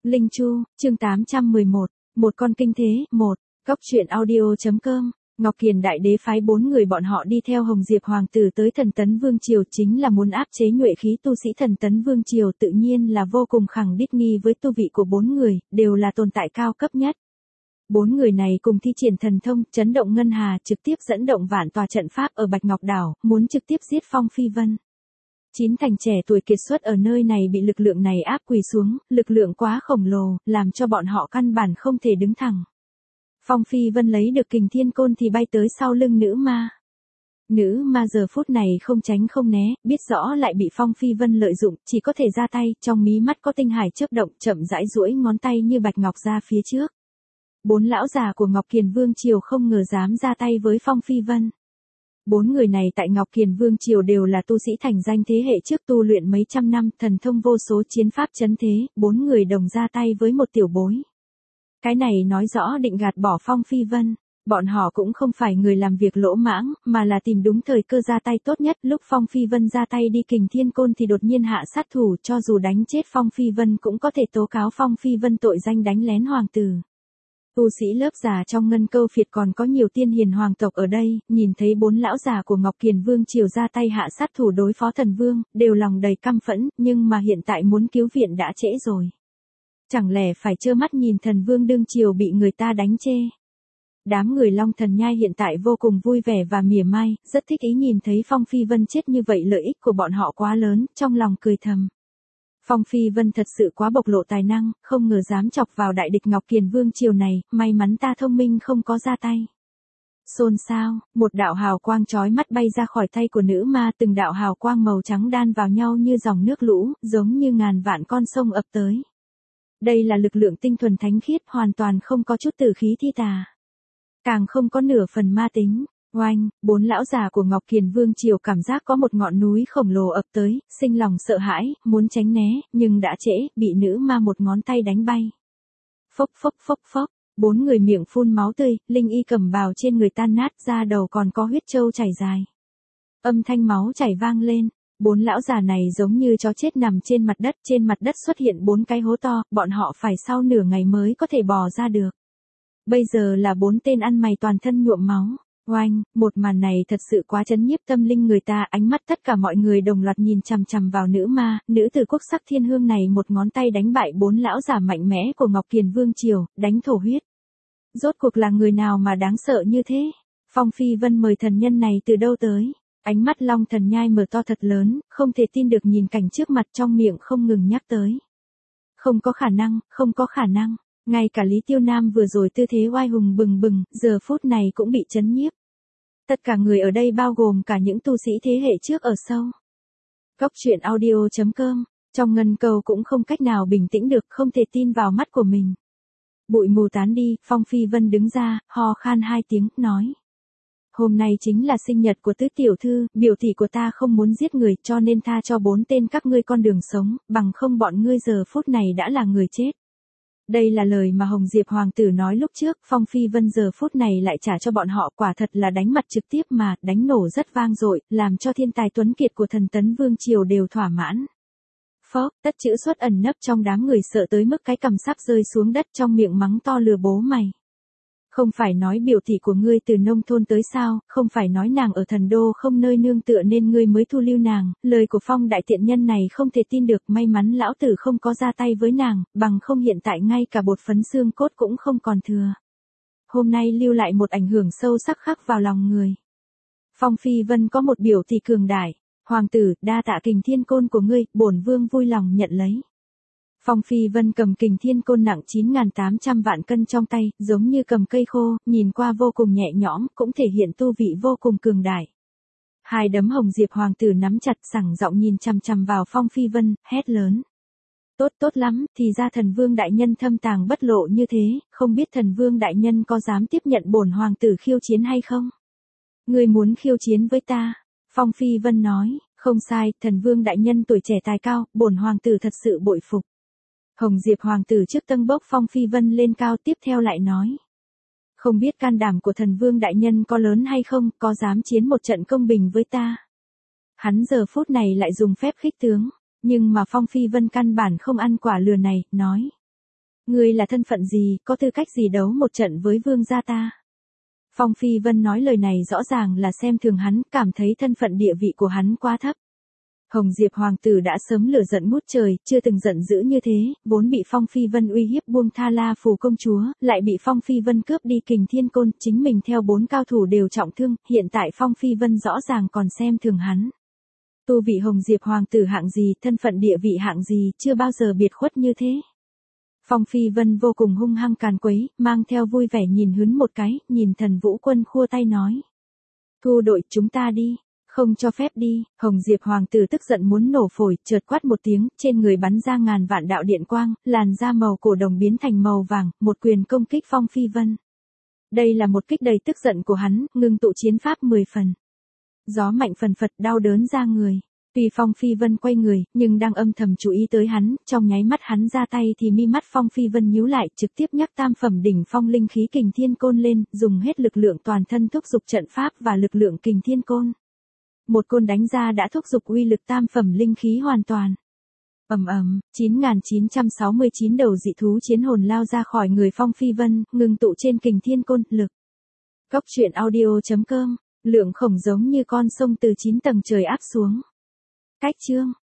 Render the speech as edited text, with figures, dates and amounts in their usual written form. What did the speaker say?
Linh Chu, chương 811, một con kinh thế, 1, Góc truyện audio.com, Ngọc Kiền đại đế phái 4 người bọn họ đi theo Hồng Diệp Hoàng tử tới Thần Tấn Vương Triều chính là muốn áp chế nhuệ khí tu sĩ Thần Tấn Vương Triều, tự nhiên là vô cùng khẳng đích nghi với tu vị của 4 người, đều là tồn tại cao cấp nhất. 4 người này cùng thi triển thần thông, chấn động ngân hà, trực tiếp dẫn động vạn tòa trận pháp ở Bạch Ngọc Đảo, muốn trực tiếp giết Phong Phi Vân. 9 thành trẻ tuổi kiệt xuất ở nơi này bị lực lượng này áp quỳ xuống, lực lượng quá khổng lồ, làm cho bọn họ căn bản không thể đứng thẳng. Phong Phi Vân lấy được Kình Thiên Côn thì bay tới sau lưng nữ ma. Nữ ma giờ phút này không tránh không né, biết rõ lại bị Phong Phi Vân lợi dụng, chỉ có thể ra tay, trong mí mắt có tinh hải chớp động, chậm rãi duỗi ngón tay như bạch ngọc ra phía trước. 4 lão già của Ngọc Kiền Vương Triều không ngờ dám ra tay với Phong Phi Vân. 4 người này tại Ngọc Kiền Vương Triều đều là tu sĩ thành danh thế hệ trước tu luyện mấy trăm năm, thần thông vô số chiến pháp chấn thế, 4 người đồng ra tay với một tiểu bối. Cái này nói rõ định gạt bỏ Phong Phi Vân, bọn họ cũng không phải người làm việc lỗ mãng, mà là tìm đúng thời cơ ra tay tốt nhất. Lúc Phong Phi Vân ra tay đi Kình Thiên Côn thì đột nhiên hạ sát thủ, cho dù đánh chết Phong Phi Vân cũng có thể tố cáo Phong Phi Vân tội danh đánh lén hoàng tử. Tu sĩ lớp già trong Ngân Câu Phiệt còn có nhiều tiên hiền hoàng tộc ở đây, nhìn thấy 4 lão già của Ngọc Kiền Vương Triều ra tay hạ sát thủ đối phó thần vương, đều lòng đầy căm phẫn, nhưng mà hiện tại muốn cứu viện đã trễ rồi. Chẳng lẽ phải trơ mắt nhìn thần vương đương triều bị người ta đánh chê. Đám người Long Thần Nhai hiện tại vô cùng vui vẻ và mỉa mai, rất thích ý nhìn thấy Phong Phi Vân chết như vậy, lợi ích của bọn họ quá lớn, trong lòng cười thầm. Phong Phi Vân thật sự quá bộc lộ tài năng, không ngờ dám chọc vào đại địch Ngọc Kiền Vương Triều này, may mắn ta thông minh không có ra tay. Xôn xao, một đạo hào quang chói mắt bay ra khỏi tay của nữ ma, từng đạo hào quang màu trắng đan vào nhau như dòng nước lũ, giống như ngàn vạn con sông ập tới. Đây là lực lượng tinh thuần thánh khiết, hoàn toàn không có chút tử khí thi tà. Càng không có nửa phần ma tính. Oanh, 4 lão già của Ngọc Kiền Vương Triều cảm giác có một ngọn núi khổng lồ ập tới, sinh lòng sợ hãi, muốn tránh né, nhưng đã trễ, bị nữ ma một ngón tay đánh bay. Phốc phốc phốc phốc, 4 người miệng phun máu tươi, linh y cẩm bào trên người tan nát, da đầu còn có huyết trâu chảy dài. Âm thanh máu chảy vang lên. 4 lão già này giống như chó chết nằm trên mặt đất xuất hiện 4 cái hố to, bọn họ phải sau nửa ngày mới có thể bò ra được. Bây giờ là 4 tên ăn mày toàn thân nhuộm máu. Oanh, một màn này thật sự quá chấn nhiếp tâm linh người ta, ánh mắt tất cả mọi người đồng loạt nhìn chằm chằm vào nữ ma, nữ tử quốc sắc thiên hương này một ngón tay đánh bại 4 lão già mạnh mẽ của Ngọc Kiền Vương Triều, đánh thổ huyết. Rốt cuộc là người nào mà đáng sợ như thế? Phong Phi Vân mời thần nhân này từ đâu tới? Ánh mắt Long Thần Nhai mở to thật lớn, không thể tin được nhìn cảnh trước mặt, trong miệng không ngừng nhắc tới. Không có khả năng, không có khả năng. Ngay cả Lý Tiêu Nam vừa rồi tư thế oai hùng bừng bừng, giờ phút này cũng bị chấn nhiếp. Tất cả người ở đây bao gồm cả những tu sĩ thế hệ trước ở sâu. Góc truyện audio.com, trong Ngân Câu cũng không cách nào bình tĩnh được, không thể tin vào mắt của mình. Bụi mù tán đi, Phong Phi Vân đứng ra, ho khan 2 tiếng, nói. Hôm nay chính là sinh nhật của tứ tiểu thư, biểu tỷ của ta không muốn giết người cho nên tha cho 4 tên các ngươi con đường sống, bằng không bọn ngươi giờ phút này đã là người chết. Đây là lời mà Hồng Diệp Hoàng tử nói lúc trước, Phong Phi Vân giờ phút này lại trả cho bọn họ, quả thật là đánh mặt trực tiếp mà, đánh nổ rất vang dội, làm cho thiên tài tuấn kiệt của Thần Tấn Vương Triều đều thỏa mãn. Phó, tất chữ xuất ẩn nấp trong đám người sợ tới mức cái cằm sắp rơi xuống đất, trong miệng mắng to lừa bố mày. Không phải nói biểu tỷ của ngươi từ nông thôn tới sao, không phải nói nàng ở thần đô không nơi nương tựa nên ngươi mới thu lưu nàng, lời của Phong đại tiện nhân này không thể tin được, may mắn lão tử không có ra tay với nàng, bằng không hiện tại ngay cả bột phấn xương cốt cũng không còn thừa. Hôm nay lưu lại một ảnh hưởng sâu sắc khắc vào lòng người. Phong Phi Vân có một biểu tỷ cường đại, hoàng tử, đa tạ Kình Thiên Côn của ngươi, bổn vương vui lòng nhận lấy. Phong Phi Vân cầm Kình Thiên Côn nặng 9.800 vạn cân trong tay, giống như cầm cây khô, nhìn qua vô cùng nhẹ nhõm, cũng thể hiện tu vị vô cùng cường đại. 2 đấm Hồng Diệp Hoàng tử nắm chặt, sẳng giọng nhìn chằm chằm vào Phong Phi Vân, hét lớn. Tốt tốt lắm, thì ra thần vương đại nhân thâm tàng bất lộ như thế, không biết thần vương đại nhân có dám tiếp nhận bổn hoàng tử khiêu chiến hay không? Ngươi muốn khiêu chiến với ta? Phong Phi Vân nói, không sai, thần vương đại nhân tuổi trẻ tài cao, bổn hoàng tử thật sự bội phục. Hồng Diệp Hoàng tử trước tâng bốc Phong Phi Vân lên cao, tiếp theo lại nói. Không biết can đảm của thần vương đại nhân có lớn hay không, có dám chiến một trận công bình với ta? Hắn giờ phút này lại dùng phép khích tướng, nhưng mà Phong Phi Vân căn bản không ăn quả lừa này, nói. Ngươi là thân phận gì, có tư cách gì đấu một trận với vương gia ta? Phong Phi Vân nói lời này rõ ràng là xem thường hắn, cảm thấy thân phận địa vị của hắn quá thấp. Hồng Diệp hoàng tử đã sớm lửa giận ngút trời, chưa từng giận dữ như thế, vốn bị Phong Phi Vân uy hiếp buông tha La Phù công chúa, lại bị Phong Phi Vân cướp đi Kình Thiên Côn, chính mình theo 4 cao thủ đều trọng thương, hiện tại Phong Phi Vân rõ ràng còn xem thường hắn. Tu vị Hồng Diệp hoàng tử hạng gì, thân phận địa vị hạng gì, chưa bao giờ biệt khuất như thế. Phong Phi Vân vô cùng hung hăng càn quấy, mang theo vui vẻ nhìn Hướn một cái, nhìn Thần Vũ Quân khua tay nói. Thu đội, chúng ta đi. Không cho phép đi. Hồng Diệp hoàng tử tức giận muốn nổ phổi, chợt quát một tiếng, trên người bắn ra ngàn vạn đạo điện quang, làn da màu cổ đồng biến thành màu vàng, một quyền công kích Phong Phi Vân. Đây là một kích đầy tức giận của hắn, ngưng tụ chiến pháp 10 phần. Gió mạnh phần phật, đau đớn ra người. Tuy Phong Phi Vân quay người, nhưng đang âm thầm chú ý tới hắn, trong nháy mắt hắn ra tay thì mi mắt Phong Phi Vân nhíu lại, trực tiếp nhắc tam phẩm đỉnh phong linh khí Kình Thiên Côn lên, dùng hết lực lượng toàn thân thúc giục trận pháp và lực lượng Kình Thiên Côn. Một côn đánh ra đã thúc giục uy lực tam phẩm linh khí hoàn toàn. Ầm ầm, 9969 đầu dị thú chiến hồn lao ra khỏi người Phong Phi Vân, ngưng tụ trên Kình Thiên Côn, lực. Cốc truyện audio.com, lượng khổng giống như con sông từ 9 tầng trời áp xuống. Cách chương